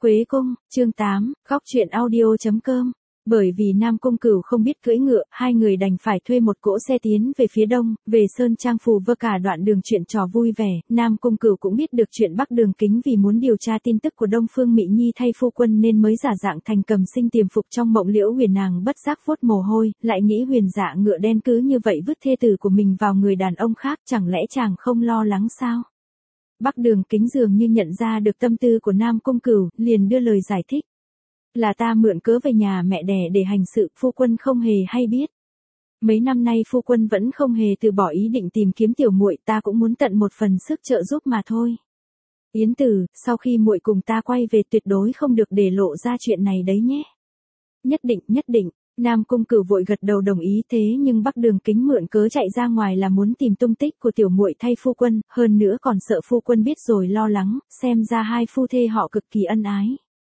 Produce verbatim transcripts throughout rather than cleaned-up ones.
Quế Cung, chương tám, góc truyện audio chấm com. Bởi vì Nam Cung Cửu không biết cưỡi ngựa, hai người đành phải thuê một cỗ xe tiến về phía đông, về Sơn Trang phù vơ cả đoạn đường chuyện trò vui vẻ. Nam Cung Cửu cũng biết được chuyện Bắc Đường Kính vì muốn điều tra tin tức của Đông Phương Mị Nhi thay phu quân nên mới giả dạng thành Cầm Sinh tiềm phục trong mộng Liễu Huyền, nàng bất giác vuốt mồ hôi, lại nghĩ Huyền dạ ngựa đen cứ như vậy vứt thê tử của mình vào người đàn ông khác, chẳng lẽ chàng không lo lắng sao? Bắc Đường Kính dường như nhận ra được tâm tư của Nam Cung Cửu, liền đưa lời giải thích. Là ta mượn cớ về nhà mẹ đẻ để hành sự, phu quân không hề hay biết. Mấy năm nay phu quân vẫn không hề từ bỏ ý định tìm kiếm tiểu muội, ta cũng muốn tận một phần sức trợ giúp mà thôi. Yến Tử, sau khi muội cùng ta quay về tuyệt đối không được để lộ ra chuyện này đấy nhé. Nhất định, nhất định. Nam Cung Cửu vội gật đầu đồng ý, thế nhưng Bắc Đường Kính mượn cớ chạy ra ngoài là muốn tìm tung tích của tiểu muội thay phu quân, hơn nữa còn sợ phu quân biết rồi lo lắng, xem ra hai phu thê họ cực kỳ ân ái.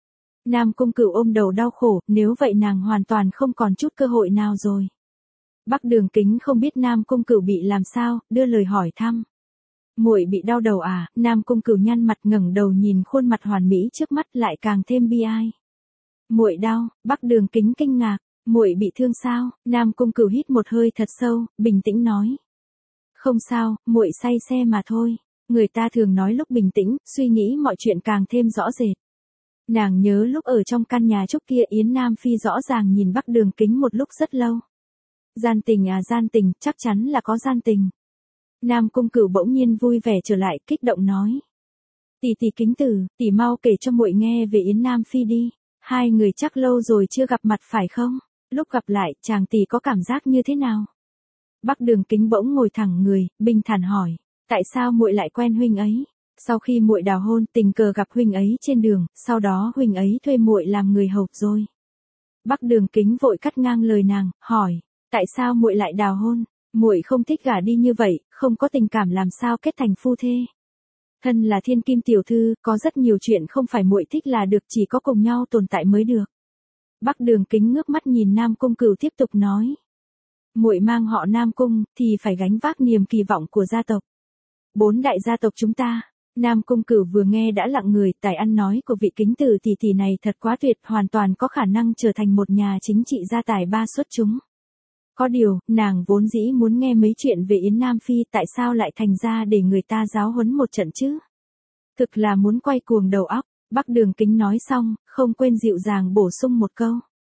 Nam Cung Cửu ôm đầu đau khổ, nếu vậy nàng hoàn toàn không còn chút cơ hội nào rồi. Bắc Đường Kính không biết Nam Cung Cửu bị làm sao, đưa lời hỏi thăm. Muội bị đau đầu à? Nam Cung Cửu nhăn mặt ngẩng đầu nhìn khuôn mặt hoàn mỹ trước mắt lại càng thêm bi ai. Muội đau? Bắc Đường Kính kinh ngạc. Muội bị thương sao? Nam Cung Cửu hít một hơi thật sâu, bình tĩnh nói. Không sao, muội say xe mà thôi. Người ta thường nói lúc bình tĩnh, suy nghĩ mọi chuyện càng thêm rõ rệt. Nàng nhớ lúc ở trong căn nhà trúc kia Yến Nam Phi rõ ràng nhìn Bắc Đường Kính một lúc rất lâu. Gian tình à gian tình, chắc chắn là có gian tình. Nam Cung Cửu bỗng nhiên vui vẻ trở lại, kích động nói. Tỷ tỷ Kính Tử, tỷ mau kể cho muội nghe về Yến Nam Phi đi. Hai người chắc lâu rồi chưa gặp mặt phải không? Lúc gặp lại, chàng tỷ có cảm giác như thế nào? Bắc Đường Kính bỗng ngồi thẳng người, bình thản hỏi. Tại sao muội lại quen huynh ấy? Sau khi muội đào hôn, tình cờ gặp huynh ấy trên đường, sau đó huynh ấy thuê muội làm người hầu rồi. Bắc Đường Kính vội cắt ngang lời nàng, hỏi, tại sao muội lại đào hôn? Muội không thích gả đi như vậy, không có tình cảm làm sao kết thành phu thê? Thân là thiên kim tiểu thư, có rất nhiều chuyện không phải muội thích là được, chỉ có cùng nhau tồn tại mới được. Bắc Đường Kính ngước mắt nhìn Nam Cung Cửu tiếp tục nói, muội mang họ Nam Cung thì phải gánh vác niềm kỳ vọng của gia tộc. Bốn đại gia tộc chúng ta. Nam Cung Cửu vừa nghe đã lặng người, tài ăn nói của vị Kính Tử tỷ tỷ này thật quá tuyệt, hoàn toàn có khả năng trở thành một nhà chính trị gia tài ba xuất chúng. Có điều, nàng vốn dĩ muốn nghe mấy chuyện về Yến Nam Phi, tại sao lại thành ra để người ta giáo huấn một trận chứ? Thực là muốn quay cuồng đầu óc. Bắc Đường Kính nói xong, không quên dịu dàng bổ sung một câu.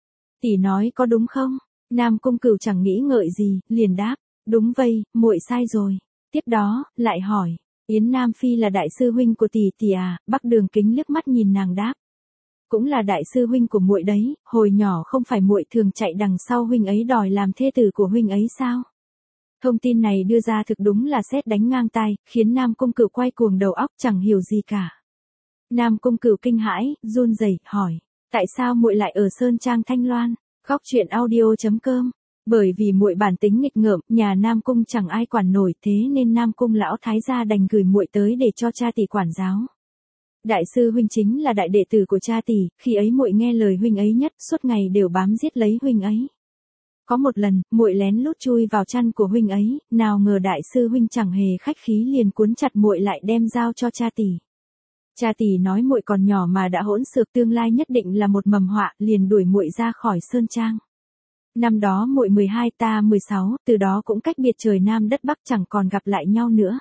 Tỷ nói có đúng không? Nam Cung Cửu chẳng nghĩ ngợi gì, liền đáp, đúng vậy, muội sai rồi. Tiếp đó, lại hỏi, Yến Nam Phi là đại sư huynh của tỷ tỷ à? Bắc Đường Kính liếc mắt nhìn nàng đáp, cũng là đại sư huynh của muội đấy, hồi nhỏ không phải muội thường chạy đằng sau huynh ấy đòi làm thê tử của huynh ấy sao? Thông tin này đưa ra thực đúng là sét đánh ngang tai, khiến Nam Cung Cửu quay cuồng đầu óc chẳng hiểu gì cả. Nam Cung Cửu kinh hãi, run rẩy hỏi, tại sao muội lại ở Sơn Trang Thanh Loan? Góc truyện audio chấm com. Bởi vì muội bản tính nghịch ngợm, nhà Nam Cung chẳng ai quản nổi, thế nên Nam Cung lão thái gia đành gửi muội tới để cho cha tỷ quản giáo. Đại sư huynh chính là đại đệ tử của cha tỷ, khi ấy muội nghe lời huynh ấy nhất, suốt ngày đều bám giết lấy huynh ấy. Có một lần, muội lén lút chui vào chăn của huynh ấy, nào ngờ đại sư huynh chẳng hề khách khí liền cuốn chặt muội lại đem giao cho cha tỷ. Cha tỷ nói muội còn nhỏ mà đã hỗn xược, tương lai nhất định là một mầm họa, liền đuổi muội ra khỏi Sơn Trang. Năm đó muội mười hai, ta mười sáu, từ đó cũng cách biệt trời Nam đất Bắc, chẳng còn gặp lại nhau nữa.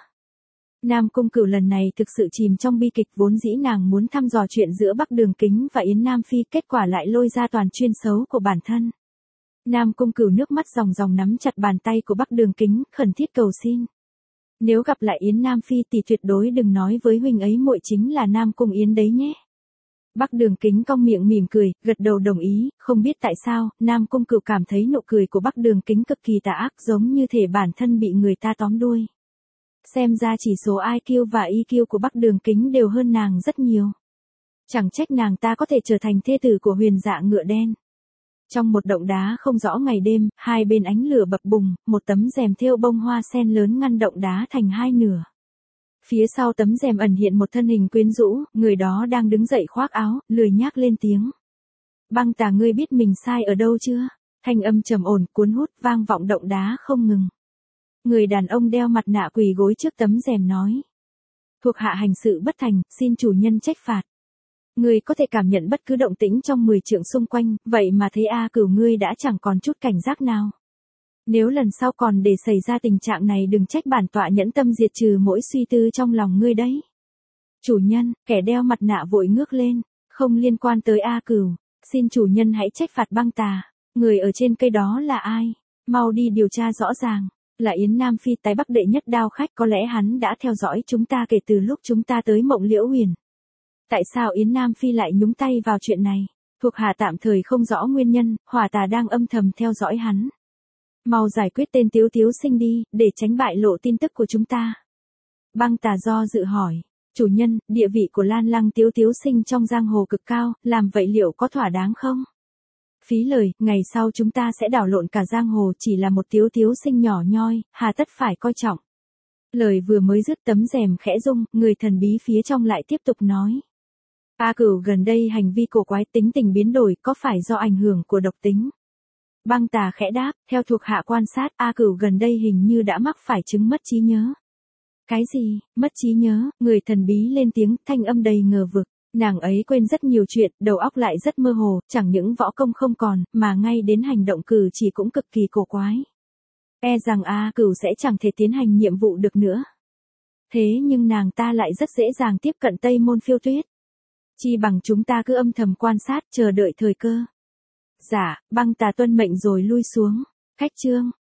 Nam Cung Cửu lần này thực sự chìm trong bi kịch, vốn dĩ nàng muốn thăm dò chuyện giữa Bắc Đường Kính và Yến Nam Phi, kết quả lại lôi ra toàn chuyên xấu của bản thân. Nam Cung Cửu nước mắt ròng ròng nắm chặt bàn tay của Bắc Đường Kính, khẩn thiết cầu xin. Nếu gặp lại Yến Nam Phi thì tuyệt đối đừng nói với huynh ấy muội chính là Nam Cung Yến đấy nhé. Bắc Đường Kính cong miệng mỉm cười, gật đầu đồng ý, không biết tại sao, Nam Cung Cửu cảm thấy nụ cười của Bắc Đường Kính cực kỳ tà ác, giống như thể bản thân bị người ta tóm đuôi. Xem ra chỉ số i kiu và e kiu của Bắc Đường Kính đều hơn nàng rất nhiều. Chẳng trách nàng ta có thể trở thành thê tử của Huyền dạ ngựa đen. Trong một động đá không rõ ngày đêm, hai bên ánh lửa bập bùng, một tấm rèm thêu bông hoa sen lớn ngăn động đá thành hai nửa. Phía sau tấm rèm ẩn hiện một thân hình quyến rũ, người đó đang đứng dậy khoác áo, lười nhác lên tiếng. Băng Tà, ngươi biết mình sai ở đâu chưa? Thanh âm trầm ổn, cuốn hút, vang vọng động đá không ngừng. Người đàn ông đeo mặt nạ quỳ gối trước tấm rèm nói. Thuộc hạ hành sự bất thành, xin chủ nhân trách phạt. Ngươi có thể cảm nhận bất cứ động tĩnh trong mười trượng xung quanh, vậy mà thấy A Cửu ngươi đã chẳng còn chút cảnh giác nào. Nếu lần sau còn để xảy ra tình trạng này đừng trách bản tọa nhẫn tâm diệt trừ mỗi suy tư trong lòng ngươi đấy. Chủ nhân, kẻ đeo mặt nạ vội ngước lên, không liên quan tới A Cửu, xin chủ nhân hãy trách phạt băng tà, người ở trên cây đó là ai? Mau đi điều tra rõ ràng, là Yến Nam Phi tái bắc đệ nhất đao khách, có lẽ hắn đã theo dõi chúng ta kể từ lúc chúng ta tới Mộng Liễu Huyền. Tại sao Yến Nam Phi lại nhúng tay vào chuyện này? Thuộc hạ tạm thời không rõ nguyên nhân, hỏa tà đang âm thầm theo dõi hắn. Mau giải quyết tên Tiếu Tiếu Sinh đi, để tránh bại lộ tin tức của chúng ta. Băng tà do dự hỏi, chủ nhân, địa vị của Lan Lăng Tiếu Tiếu Sinh trong giang hồ cực cao, làm vậy liệu có thỏa đáng không? Phí lời, ngày sau chúng ta sẽ đảo lộn cả giang hồ, chỉ là một Tiếu Tiếu Sinh nhỏ nhoi, hà tất phải coi trọng. Lời vừa mới dứt tấm rèm khẽ rung, người thần bí phía trong lại tiếp tục nói. A Cửu gần đây hành vi cổ quái, tính tình biến đổi, có phải do ảnh hưởng của độc tính? Băng tà khẽ đáp, theo thuộc hạ quan sát, A Cửu gần đây hình như đã mắc phải chứng mất trí nhớ. Cái gì, mất trí nhớ? Người thần bí lên tiếng, thanh âm đầy ngờ vực. Nàng ấy quên rất nhiều chuyện, đầu óc lại rất mơ hồ, chẳng những võ công không còn, mà ngay đến hành động cử chỉ cũng cực kỳ cổ quái. E rằng A Cửu sẽ chẳng thể tiến hành nhiệm vụ được nữa. Thế nhưng nàng ta lại rất dễ dàng tiếp cận Tây Môn Phiêu Tuyết. Chi bằng chúng ta cứ âm thầm quan sát, chờ đợi thời cơ. Dạ, băng tà tuân mệnh rồi lui xuống. Khách trương.